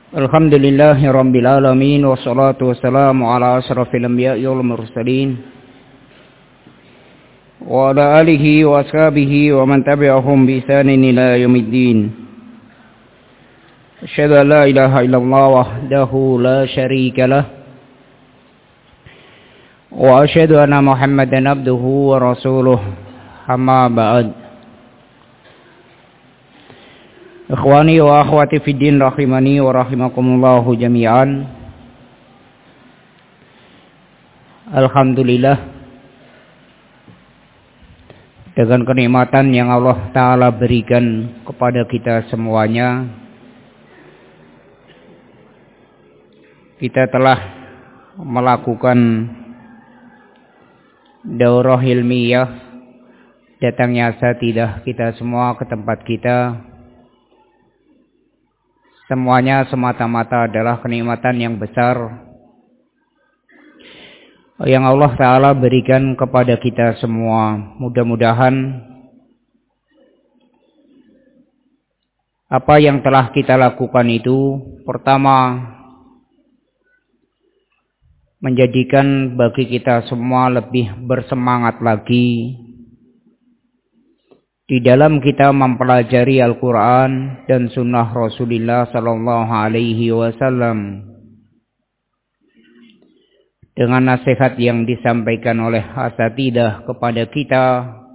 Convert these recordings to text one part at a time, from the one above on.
Alhamdulillahi rabbil alamin wassalatu wassalamu ala asyrafil anbiya'i wal mursalin wa ala alihi wa ashabihi wa man tabi'ahum bi ihsanin ila yaumiddin. Asyhadu an la ilaha illallah wahdahu la syarika lah wa asyhadu anna Muhammadan abduhu wa rasuluh. Amma ba'd. Ikhwani wa akhwati fid din rahimani wa rahimakumullah jami'an. Alhamdulillah, dengan kenikmatan yang Allah Ta'ala berikan kepada kita semuanya, kita telah melakukan daurah ilmiah. Datangnya asatidzah kita semua ke tempat kita, semuanya semata-mata adalah kenikmatan yang besar yang Allah Ta'ala berikan kepada kita semua. Mudah-mudahan apa yang telah kita lakukan itu, pertama, menjadikan bagi kita semua lebih bersemangat lagi di dalam kita mempelajari Al-Quran dan Sunnah Rasulullah Sallallahu Alaihi Wasallam. Dengan nasihat yang disampaikan oleh asatidzah kepada kita,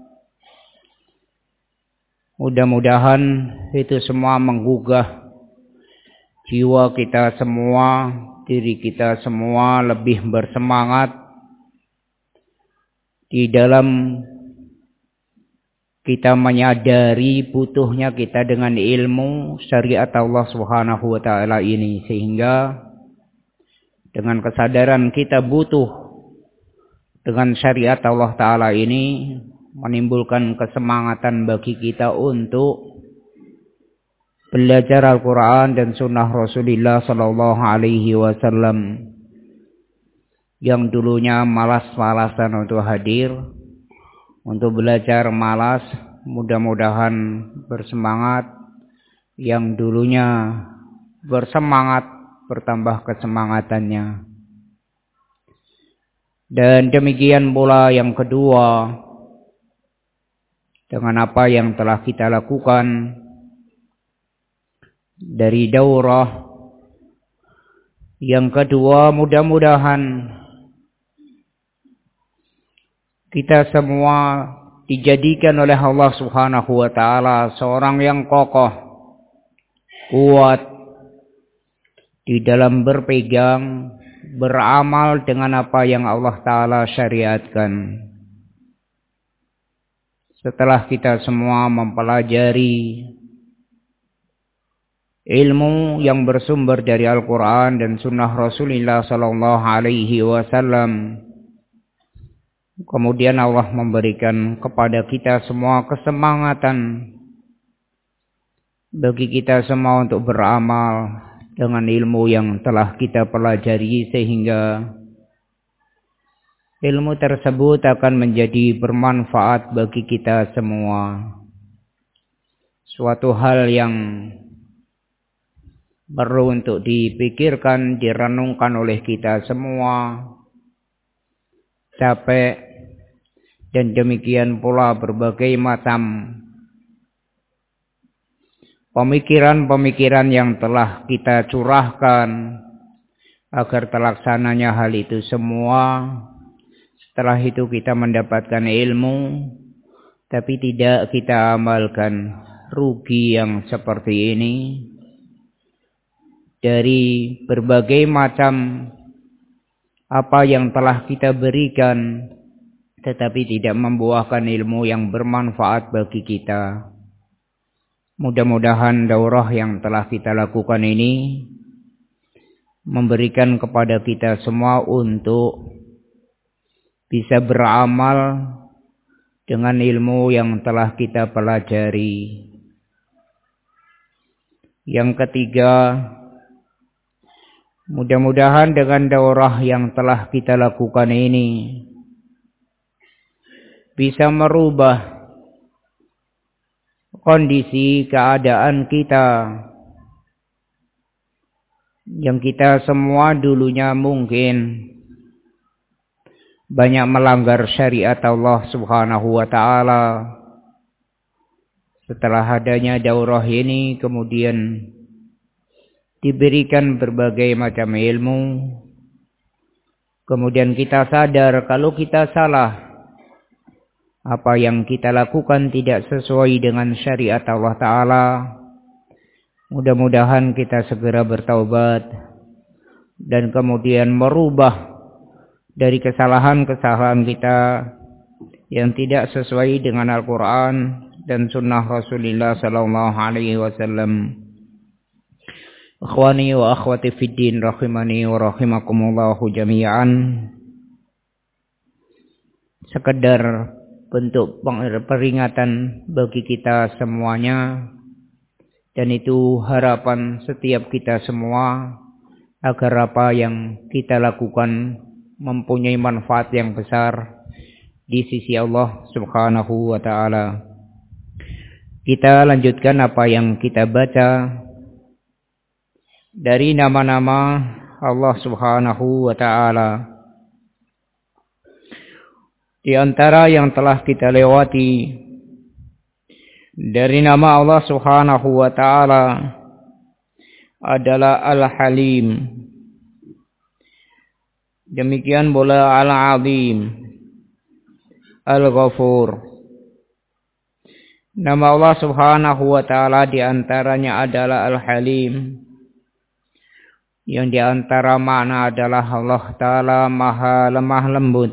mudah-mudahan itu semua menggugah jiwa kita semua, diri kita semua lebih bersemangat di dalam kita menyadari butuhnya kita dengan ilmu syariat Allah Subhanahu wa Ta'ala ini, sehingga dengan kesadaran kita butuh dengan syariat Allah Ta'ala ini menimbulkan kesemangatan bagi kita untuk belajar Al-Quran dan Sunnah Rasulullah Sallallahu Alaihi Wasallam. Yang dulunya malas-malasan untuk hadir, untuk belajar malas, mudah-mudahan bersemangat. Yang dulunya bersemangat, bertambah kesemangatannya. Dan demikian pula yang kedua, dengan apa yang telah kita lakukan dari daurah. Yang kedua, mudah-mudahan kita semua dijadikan oleh Allah Subhanahu wa Ta'ala seorang yang kokoh, kuat di dalam berpegang, beramal dengan apa yang Allah Ta'ala syariatkan. Setelah kita semua mempelajari ilmu yang bersumber dari Al-Quran dan Sunnah Rasulullah Sallallahu Alaihi Wasallam, kemudian Allah memberikan kepada kita semua kesemangatan bagi kita semua untuk beramal dengan ilmu yang telah kita pelajari, sehingga ilmu tersebut akan menjadi bermanfaat bagi kita semua. Suatu hal yang perlu untuk dipikirkan, direnungkan oleh kita semua. Capek dan demikian pula berbagai macam pemikiran-pemikiran yang telah kita curahkan agar terlaksananya hal itu semua. Setelah itu kita mendapatkan ilmu, tapi tidak kita amalkan. Rugi yang seperti ini. Dari berbagai macam apa yang telah kita berikan, tetapi tidak membuahkan ilmu yang bermanfaat bagi kita. Mudah-mudahan daurah yang telah kita lakukan ini memberikan kepada kita semua untuk bisa beramal dengan ilmu yang telah kita pelajari. Yang ketiga, mudah-mudahan dengan daurah yang telah kita lakukan ini bisa merubah kondisi keadaan kita yang kita semua dulunya mungkin banyak melanggar syariat Allah Subhanahu wa ta'ala. Setelah adanya daurah ini kemudian diberikan berbagai macam ilmu. Kemudian kita sadar kalau kita salah. Apa yang kita lakukan tidak sesuai dengan syariat Allah Ta'ala. Mudah-mudahan kita segera bertaubat. Dan kemudian merubah dari kesalahan-kesalahan kita yang tidak sesuai dengan Al-Quran dan Sunnah Rasulullah Sallallahu Alaihi Wasallam. Ikhwani wa akhwati fid din rahimani wa rahimakumullahu jami'an. Sekedar bentuk peringatan bagi kita semuanya, dan itu harapan setiap kita semua agar apa yang kita lakukan mempunyai manfaat yang besar di sisi Allah Subhanahu wa ta'ala. Kita lanjutkan apa yang kita baca dari nama-nama Allah Subhanahu wa ta'ala. Di antara yang telah kita lewati dari nama Allah Subhanahu wa ta'ala adalah Al-Halim. Demikian pula Al-Azim, Al-Ghafur. Nama Allah Subhanahu wa ta'ala di antaranya adalah Al-Halim, yang di antara makna adalah Allah Ta'ala maha lemah lembut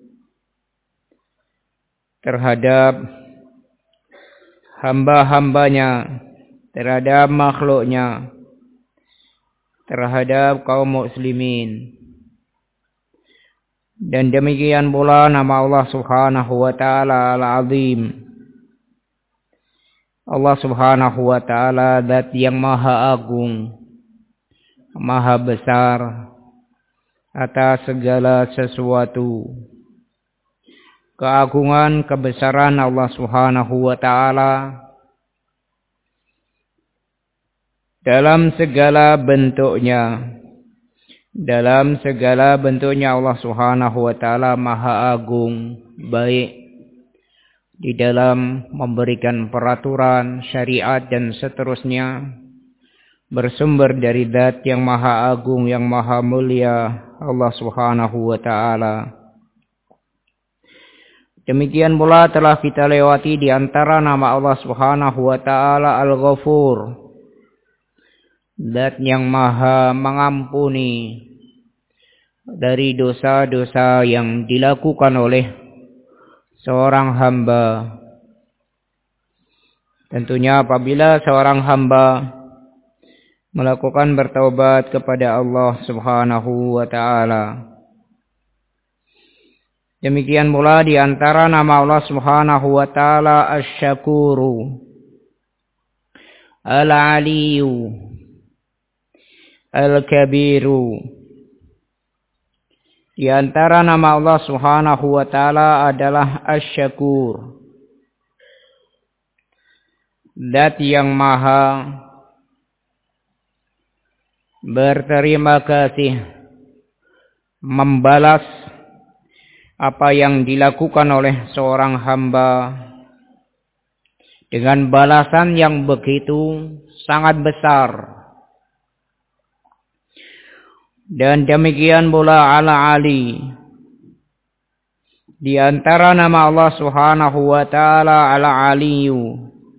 terhadap hamba-hambanya, terhadap makhluknya, terhadap kaum muslimin. Dan demikian pula nama Allah Subhanahu wa ta'ala Al-Azim. Allah Subhanahu wa ta'ala zat yang maha agung, maha besar atas segala sesuatu. Keagungan, kebesaran Allah Subhanahu wa ta'ala dalam segala bentuknya. Dalam segala bentuknya Allah Subhanahu wa ta'ala maha agung, baik di dalam memberikan peraturan, syariat dan seterusnya, bersumber dari zat yang maha agung, yang maha mulia, Allah Subhanahu wa ta'ala. Demikian pula telah kita lewati di antara nama Allah Subhanahu wa ta'ala Al-Ghafur, zat yang maha mengampuni dari dosa-dosa yang dilakukan oleh seorang hamba. Tentunya apabila seorang hamba melakukan bertaubat kepada Allah Subhanahu wa ta'ala. Demikian pula di antara nama Allah Subhanahu wa ta'ala Asy-Syakuru, Al-Aliyu, Al-Kabiru. Di antara nama Allah Subhanahu wa ta'ala adalah Asy-Syakur, zat yang maha berterima kasih, membalas apa yang dilakukan oleh seorang hamba dengan balasan yang begitu sangat besar. Dan demikian pula Al-Ali. Di antara nama Allah Subhanahu wa ta'ala Al-Aliyu,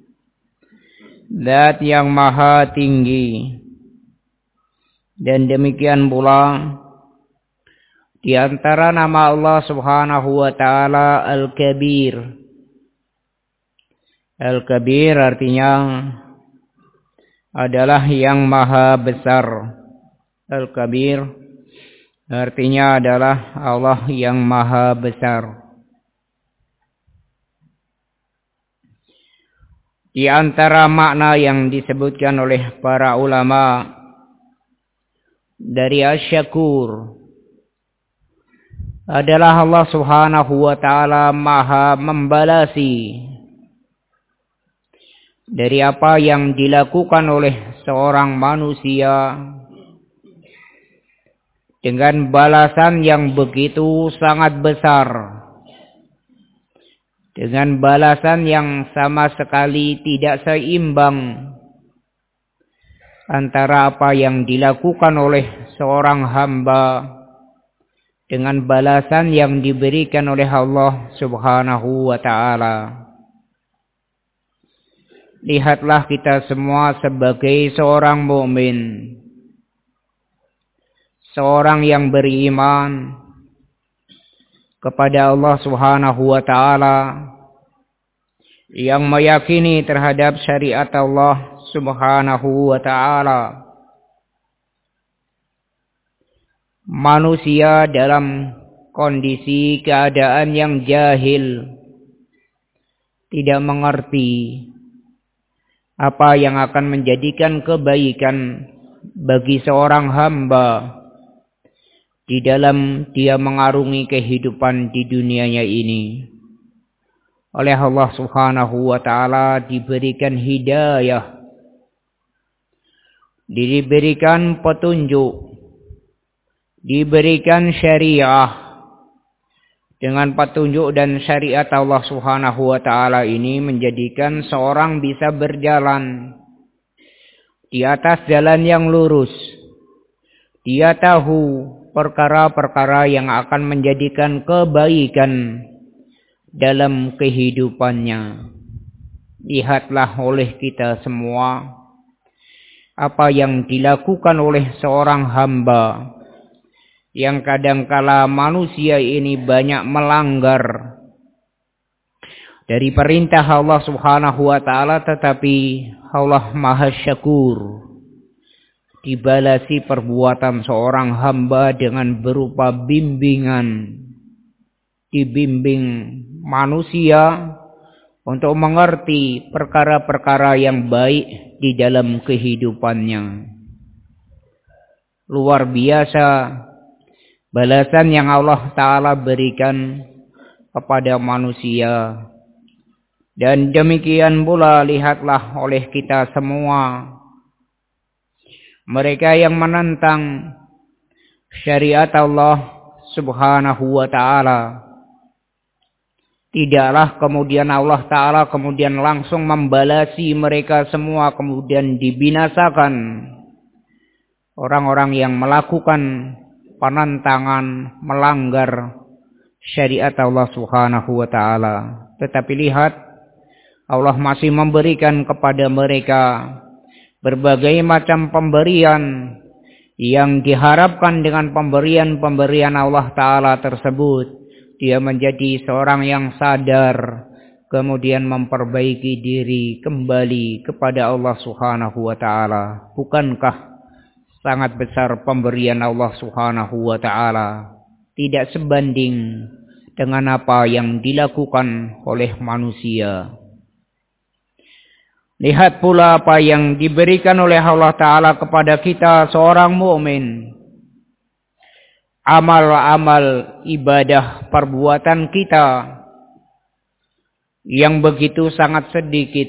zat yang maha tinggi. Dan demikian pula di antara nama Allah Subhanahu wa ta'ala Al-Kabir. Al-Kabir artinya adalah yang maha besar. Al-Kabir artinya adalah Allah yang maha besar. Di antara makna yang disebutkan oleh para ulama dari Asy-Syakur adalah Allah Subhanahu wa ta'ala maha membalasi dari apa yang dilakukan oleh seorang manusia dengan balasan yang begitu sangat besar, dengan balasan yang sama sekali tidak seimbang antara apa yang dilakukan oleh seorang hamba dengan balasan yang diberikan oleh Allah Subhanahu wa ta'ala. Lihatlah kita semua sebagai seorang mukmin, seorang yang beriman kepada Allah Subhanahu wa ta'ala, yang meyakini terhadap syariat Allah Subhanahu wa ta'ala. Manusia dalam kondisi keadaan yang jahil, tidak mengerti apa yang akan menjadikan kebaikan bagi seorang hamba di dalam dia mengarungi kehidupan di dunianya ini. Oleh Allah Subhanahu wa ta'ala diberikan hidayah, diberikan petunjuk, diberikan syariah. Dengan petunjuk dan syariat Allah Subhanahu wa ta'ala ini menjadikan seorang bisa berjalan di atas jalan yang lurus. Dia tahu perkara-perkara yang akan menjadikan kebaikan dalam kehidupannya. Lihatlah oleh kita semua apa yang dilakukan oleh seorang hamba yang kadangkala manusia ini banyak melanggar dari perintah Allah Subhanahu wa ta'ala, tetapi Allah Maha Syakur, dibalasi perbuatan seorang hamba dengan berupa bimbingan, dibimbing manusia untuk mengerti perkara-perkara yang baik di dalam kehidupannya. Luar biasa balasan yang Allah Ta'ala berikan kepada manusia. Dan demikian pula lihatlah oleh kita semua, mereka yang menentang syariat Allah Subhanahu wa ta'ala, tidaklah kemudian Allah Ta'ala kemudian langsung membalasi mereka semua, kemudian dibinasakan orang-orang yang melakukan penentangan, melanggar syariat Allah Subhanahu wa ta'ala. Tetapi lihat, Allah masih memberikan kepada mereka berbagai macam pemberian yang diharapkan dengan pemberian-pemberian Allah Ta'ala tersebut. Dia menjadi seorang yang sadar, kemudian memperbaiki diri kembali kepada Allah Subhanahu wa ta'ala. Bukankah sangat besar pemberian Allah Subhanahu wa ta'ala, tidak sebanding dengan apa yang dilakukan oleh manusia. Lihat pula apa yang diberikan oleh Allah Ta'ala kepada kita seorang mukmin. Amal-amal ibadah perbuatan kita yang begitu sangat sedikit,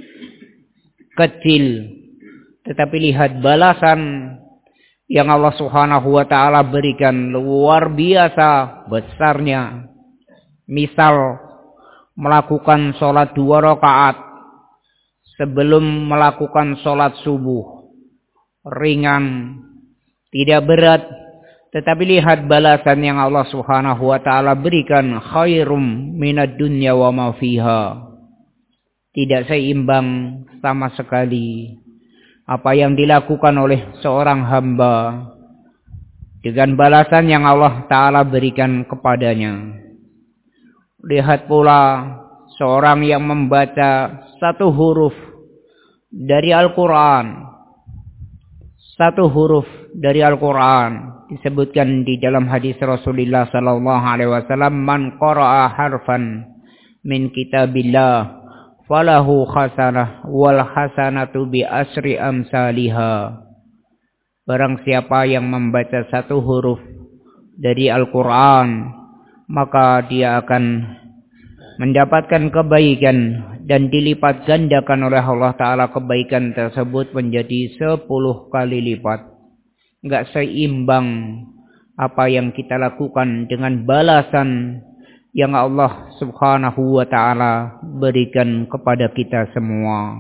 kecil, tetapi lihat balasan yang Allah Subhanahu wa ta'ala berikan luar biasa besarnya. Misal melakukan sholat 2 rakaat sebelum melakukan sholat subuh, ringan, tidak berat, tetapi lihat balasan yang Allah Subhanahu wa ta'ala berikan, khairum minad dunya wa ma fiha. Tidak seimbang sama sekali apa yang dilakukan oleh seorang hamba dengan balasan yang Allah Ta'ala berikan kepadanya. Lihat pula seorang yang membaca 1 huruf dari Al-Quran. 1 huruf dari Al-Quran disebutkan di dalam hadis Rasulullah SAW, man qara'a harfan min kitabillah falahu khasanah wal hasanatu bi asri amsalihha. Barang siapa yang membaca 1 huruf dari Al-Quran, maka dia akan mendapatkan kebaikan dan dilipat gandakan oleh Allah Ta'ala kebaikan tersebut menjadi 10 kali lipat. Enggak seimbang apa yang kita lakukan dengan balasan yang Allah Subhanahu wa ta'ala berikan kepada kita semua.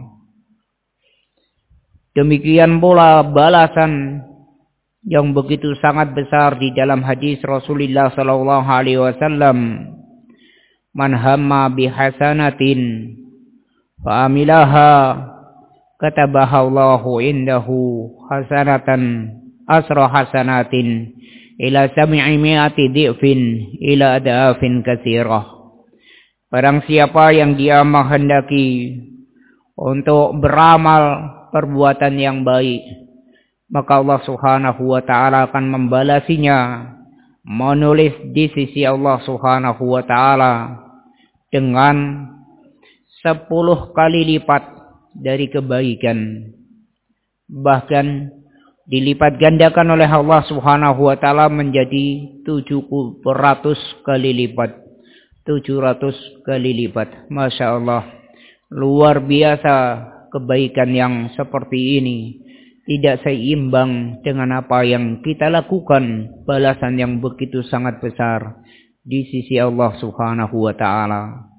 Demikian pula balasan yang begitu sangat besar di dalam hadis Rasulullah sallallahu alaihi wasallam, man hamma bihasanatin fa amilaha katabaha Allahu indahu hasanatan asra hasanatin ila 700 dhi'fin ila adafin katsirah. Barang siapa yang dia menghendaki untuk beramal perbuatan yang baik, maka Allah Subhanahu wa ta'ala akan membalasinya, menulis di sisi Allah Subhanahu wa ta'ala dengan 10 kali lipat dari kebaikan. Bahkan dilipat gandakan oleh Allah Subhanahu wa ta'ala menjadi 700 kali lipat. 700 kali lipat. Masya Allah. Luar biasa kebaikan yang seperti ini. Tidak seimbang dengan apa yang kita lakukan. Balasan yang begitu sangat besar di sisi Allah Subhanahu wa ta'ala.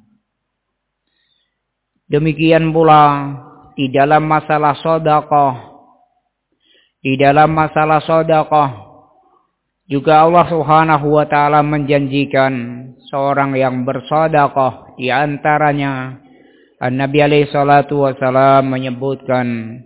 Demikian pula di dalam masalah sedekah. Di dalam masalah sedekah juga Allah Subhanahu wa ta'ala menjanjikan seorang yang bersedekah, di antaranya An-Nabi alaihi salatu wasalam menyebutkan,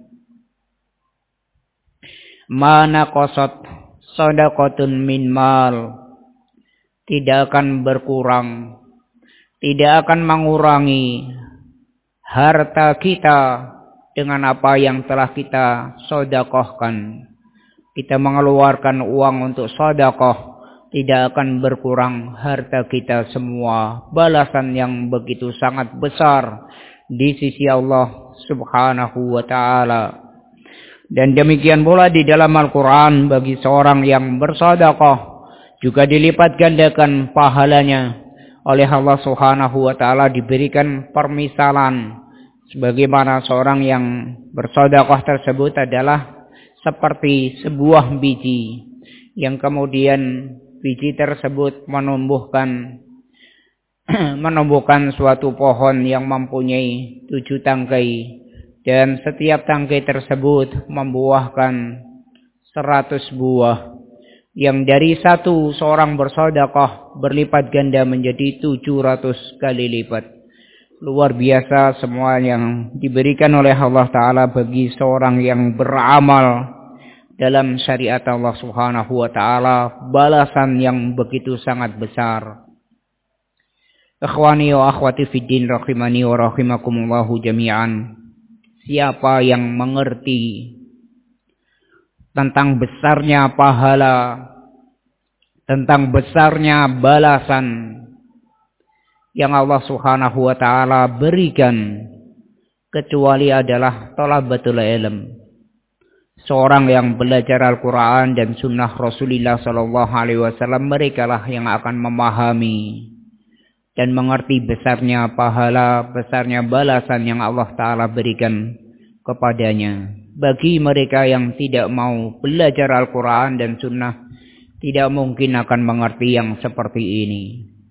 mana qasat sadaqatun min mal, tidak akan berkurang, tidak akan mengurangi harta kita dengan apa yang telah kita sedekahkan. Kita mengeluarkan uang untuk sedekah, tidak akan berkurang harta kita semua. Balasan yang begitu sangat besar di sisi Allah Subhanahu wa ta'ala. Dan demikian pula di dalam Al-Quran, bagi seorang yang bersedekah juga dilipat gandakan pahalanya oleh Allah Subhanahu wa ta'ala. Diberikan permisalan sebagaimana seorang yang bersedekah tersebut adalah seperti sebuah biji yang kemudian biji tersebut menumbuhkan suatu pohon yang mempunyai 7 tangkai. Dan setiap tangkai tersebut membuahkan 100 buah. Yang dari satu seorang bersedekah berlipat ganda menjadi 700 kali lipat. Luar biasa semua yang diberikan oleh Allah Ta'ala bagi seorang yang beramal dalam syariat Allah Subhanahu wa ta'ala. Balasan yang begitu sangat besar. Ikhwani wa akhwati fiddin rahimani wa rahimakumullahu jami'an. Siapa yang mengerti tentang besarnya pahala, tentang besarnya balasan yang Allah Subhanahu wa ta'ala berikan, kecuali adalah thalabatul ilm. Seorang yang belajar Al-Quran dan sunnah Rasulullah sallallahu alaihi wasallam, merekalah yang akan memahami dan mengerti besarnya pahala, besarnya balasan yang Allah Ta'ala berikan kepadanya. Bagi mereka yang tidak mau belajar Al-Quran dan sunnah, tidak mungkin akan mengerti yang seperti ini.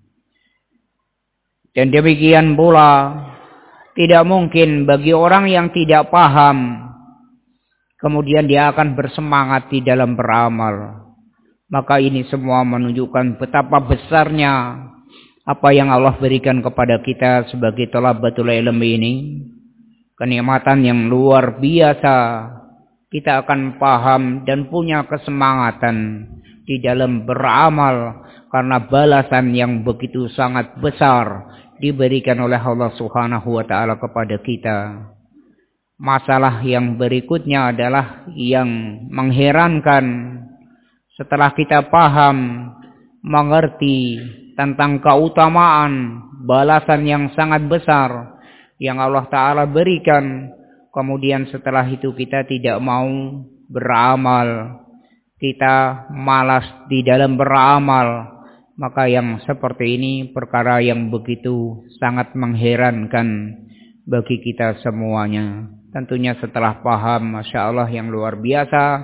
Dan demikian pula, tidak mungkin bagi orang yang tidak paham, kemudian dia akan bersemangat di dalam beramal. Maka ini semua menunjukkan betapa besarnya apa yang Allah berikan kepada kita sebagai thalabatul ilm ini. Kenikmatan yang luar biasa. Kita akan paham dan punya kesemangatan di dalam beramal, karena balasan yang begitu sangat besar diberikan oleh Allah Subhanahu wa ta'ala kepada kita. Masalah yang berikutnya adalah yang mengherankan. Setelah kita paham, mengerti tentang keutamaan balasan yang sangat besar yang Allah Ta'ala berikan, kemudian setelah itu kita tidak mau beramal, kita malas di dalam beramal, maka yang seperti ini perkara yang begitu sangat mengherankan bagi kita semuanya. Tentunya setelah paham, Masya Allah yang luar biasa,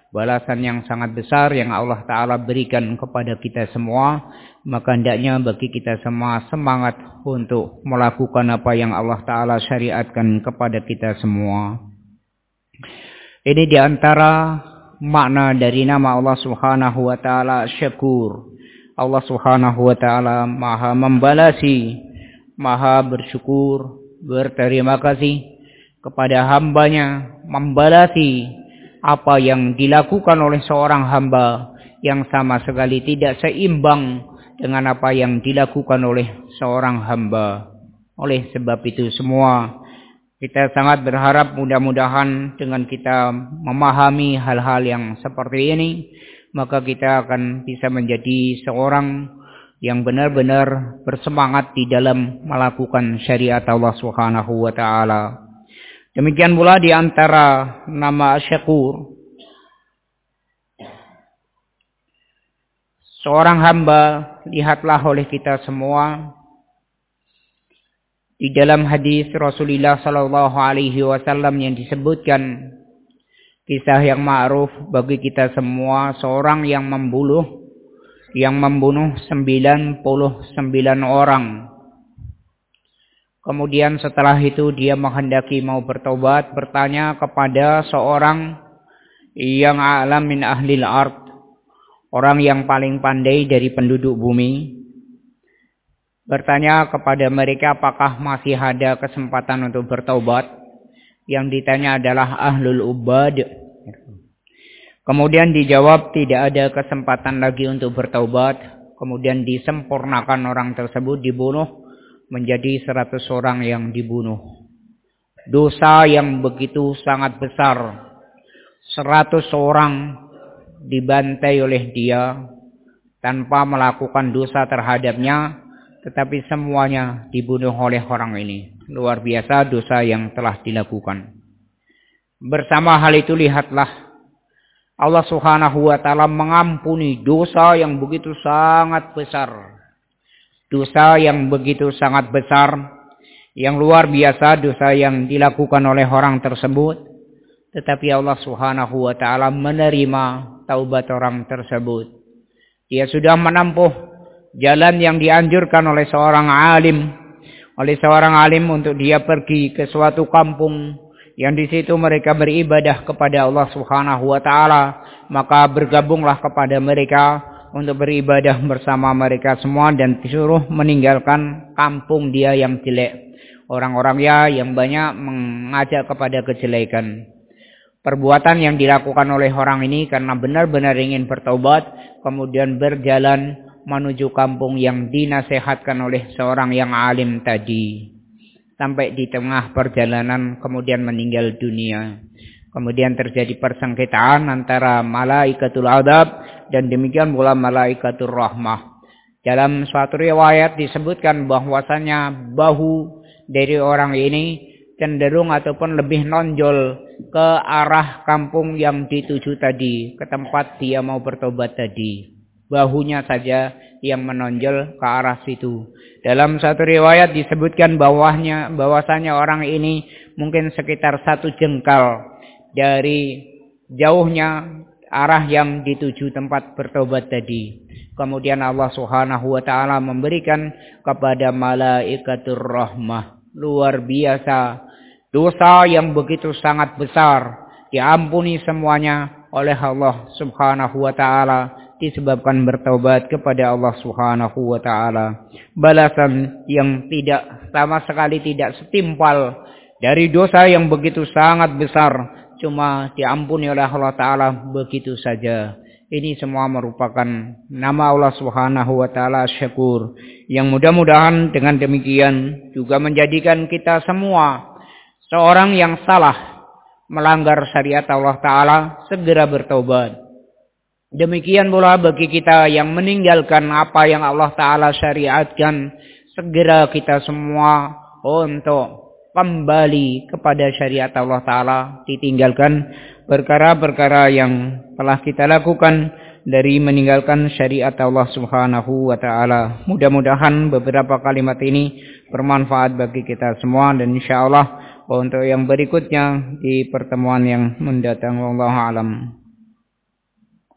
balasan yang sangat besar yang Allah Ta'ala berikan kepada kita semua. Maka hendaknya bagi kita semua semangat untuk melakukan apa yang Allah Ta'ala syariatkan kepada kita semua. Ini diantara makna dari nama Allah Subhanahu wa Ta'ala Syakur. Allah Subhanahu wa Ta'ala Maha membalasi, Maha bersyukur, berterima kasih kepada hambanya, membalasi apa yang dilakukan oleh seorang hamba yang sama sekali tidak seimbang dengan apa yang dilakukan oleh seorang hamba. Oleh sebab itu semua, kita sangat berharap mudah-mudahan dengan kita memahami hal-hal yang seperti ini, maka kita akan bisa menjadi seorang yang benar-benar bersemangat di dalam melakukan syariat Allah Subhanahu wa Ta'ala. Demikian pula di antara nama Syakur, seorang hamba, lihatlah oleh kita semua di dalam hadis Rasulullah sallallahu alaihi wasallam yang disebutkan kisah yang ma'ruf bagi kita semua, seorang yang membunuh 99 orang. Kemudian setelah itu dia menghendaki mau bertobat, bertanya kepada seorang yang a'lam min ahlil ard, orang yang paling pandai dari penduduk bumi. Bertanya kepada mereka apakah masih ada kesempatan untuk bertobat. Yang ditanya adalah ahlul ubad. Kemudian dijawab tidak ada kesempatan lagi untuk bertaubat. Kemudian disempurnakan orang tersebut, dibunuh menjadi 100 orang yang dibunuh. Dosa yang begitu sangat besar. 100 orang dibantai oleh dia tanpa melakukan dosa terhadapnya, tetapi semuanya dibunuh oleh orang ini. Luar biasa dosa yang telah dilakukan. Bersama hal itu lihatlah Allah Subhanahu wa Ta'ala mengampuni dosa yang begitu sangat besar. Dosa yang begitu sangat besar, yang luar biasa dosa yang dilakukan oleh orang tersebut. Tetapi Allah Subhanahu wa Ta'ala menerima taubat orang tersebut. Dia sudah menempuh jalan yang dianjurkan oleh seorang alim. Oleh seorang alim untuk dia pergi ke suatu kampung yang di situ mereka beribadah kepada Allah Subhanahu wa Ta'ala. Maka bergabunglah kepada mereka untuk beribadah bersama mereka semua dan disuruh meninggalkan kampung dia yang jelek. Orang-orangnya yang banyak mengajak kepada kejelekan. Perbuatan yang dilakukan oleh orang ini karena benar-benar ingin bertaubat, kemudian berjalan menuju kampung yang dinasehatkan oleh seorang yang alim tadi. Sampai di tengah perjalanan kemudian meninggal dunia. Kemudian terjadi persengketaan antara malaikatul adab dan demikian pula malaikatul rahmah. Dalam suatu riwayat disebutkan bahwasanya bahu dari orang ini cenderung ataupun lebih nonjol ke arah kampung yang dituju tadi, ke tempat dia mau bertobat tadi. Bahunya saja yang menonjol ke arah situ. Dalam satu riwayat disebutkan bahwasanya orang ini mungkin sekitar 1 jengkal dari jauhnya arah yang dituju tempat bertobat tadi. Kemudian Allah Subhanahu wa Ta'ala memberikan kepada malaikatur rahmah. Luar biasa. Dosa yang begitu sangat besar diampuni semuanya oleh Allah Subhanahu wa Ta'ala disebabkan bertaubat kepada Allah Subhanahu wa Ta'ala. Balasan yang tidak sama sekali tidak setimpal dari dosa yang begitu sangat besar, cuma diampuni oleh Allah Ta'ala begitu saja. Ini semua merupakan nama Allah Subhanahu wa Ta'ala Syakur, yang mudah-mudahan dengan demikian juga menjadikan kita semua seorang yang salah melanggar syariat Allah Ta'ala segera bertaubat. Demikian pula bagi kita yang meninggalkan apa yang Allah Ta'ala syariatkan, segera kita semua untuk kembali kepada syariat Allah Ta'ala, ditinggalkan perkara-perkara yang telah kita lakukan dari meninggalkan syariat Allah Subhanahu wa Ta'ala. Mudah-mudahan beberapa kalimat ini bermanfaat bagi kita semua, dan insyaallah untuk yang berikutnya di pertemuan yang mendatang. Wallahu a'lam.